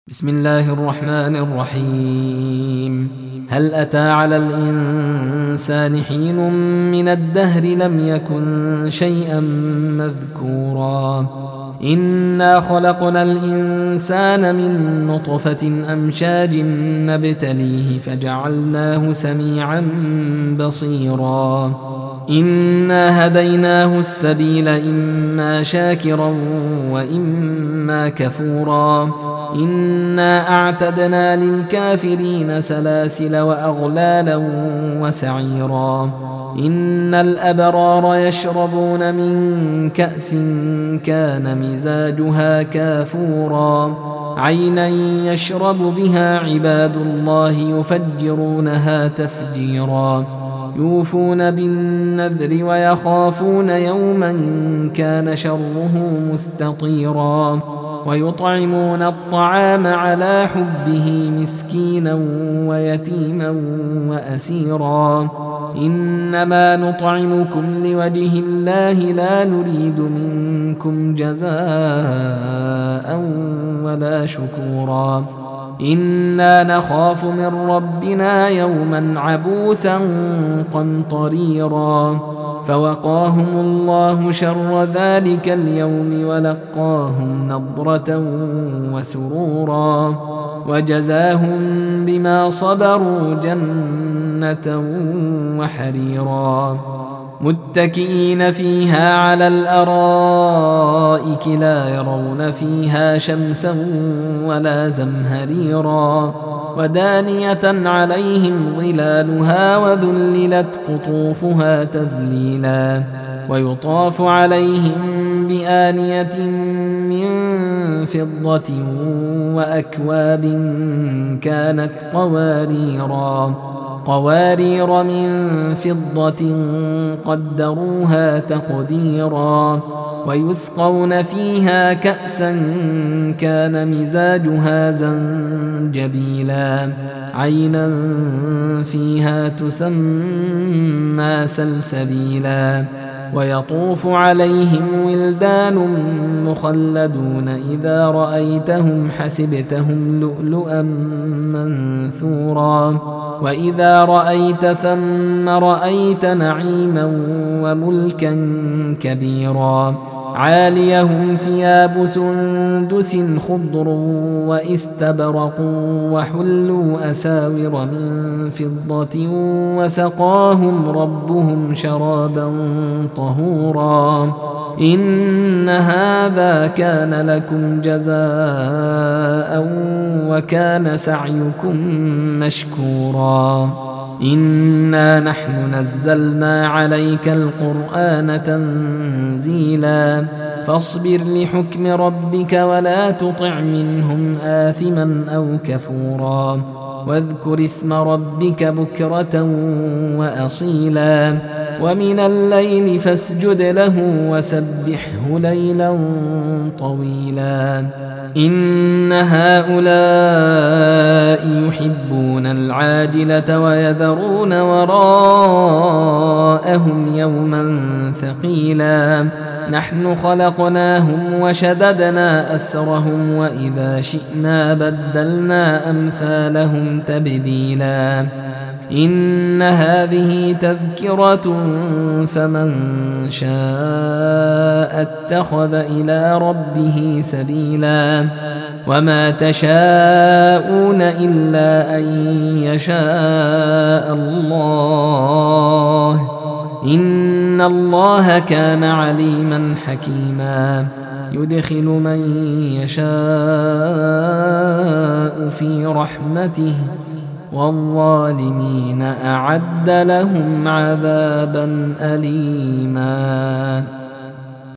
بسم الله الرحمن الرحيم. هل أتى على الإنسان حين من الدهر لم يكن شيئا مذكورا إنا خلقنا الإنسان من نطفة أمشاج نبتليه فجعلناه سميعا بصيرا إنا هديناه السبيل إما شاكرا وإما كفورا إنا أعتدنا للكافرين سلاسل وأغلالا وسعيرا إن الأبرار يشربون من كأس كان مزاجها كافورا عينا يشرب بها عباد الله يفجرونها تفجيرا يوفون بالنذر ويخافون يوما كان شره مستطيرا ويطعمون الطعام على حبه مسكينا ويتيما وأسيرا إنما نطعمكم لوجه الله لا نريد منكم جزاء ولا شكورا إنا نخاف من ربنا يوما عبوسا قمطريرا فوقاهم الله شر ذلك اليوم ولقاهم نضرة وسرورا وجزاهم بما صبروا جنة وحريرا متكئين فيها على الأرائك لا يرون فيها شمسا ولا زمهريرا ودانية عليهم ظلالها وذللت قطوفها تذليلا ويطاف عليهم بآنية من فضة وأكواب كانت قوارير من فضة قدروها تقديرا ويسقون فيها كأسا كان مزاجها زنجبيلا عينا فيها تسمى سلسبيلا ويطوف عليهم ولدان مخلدون إذا رأيتهم حسبتهم لؤلؤا منثورا وإذا رأيت ثم رأيت نعيما وملكا كبيرا عاليهم ثياب سندس خضر واستبرق وحلوا أساور من فضة وسقاهم ربهم شرابا طهورا إن هذا كان لكم جزاء وكان سعيكم مشكورا إنا نحن نزلنا عليك القرآن تنزيلا فاصبر لحكم ربك ولا تطع منهم آثما أو كفورا واذكر اسم ربك بكرة وأصيلا ومن الليل فاسجد له وسبحه ليلا طويلا إن هؤلاء يحبون العاجلة ويذرون وراءهم يوما ثقيلا نحن خلقناهم وشددنا أسرهم وإذا شئنا بدلنا أمثالهم تبديلا إن هذه تذكرة فمن شاء اتخذ إلى ربه سبيلا وما تشاءون إلا أن يشاء الله إن الله كان عليما حكيما يدخل من يشاء في رحمته والظالمين أعد لهم عذابا أليما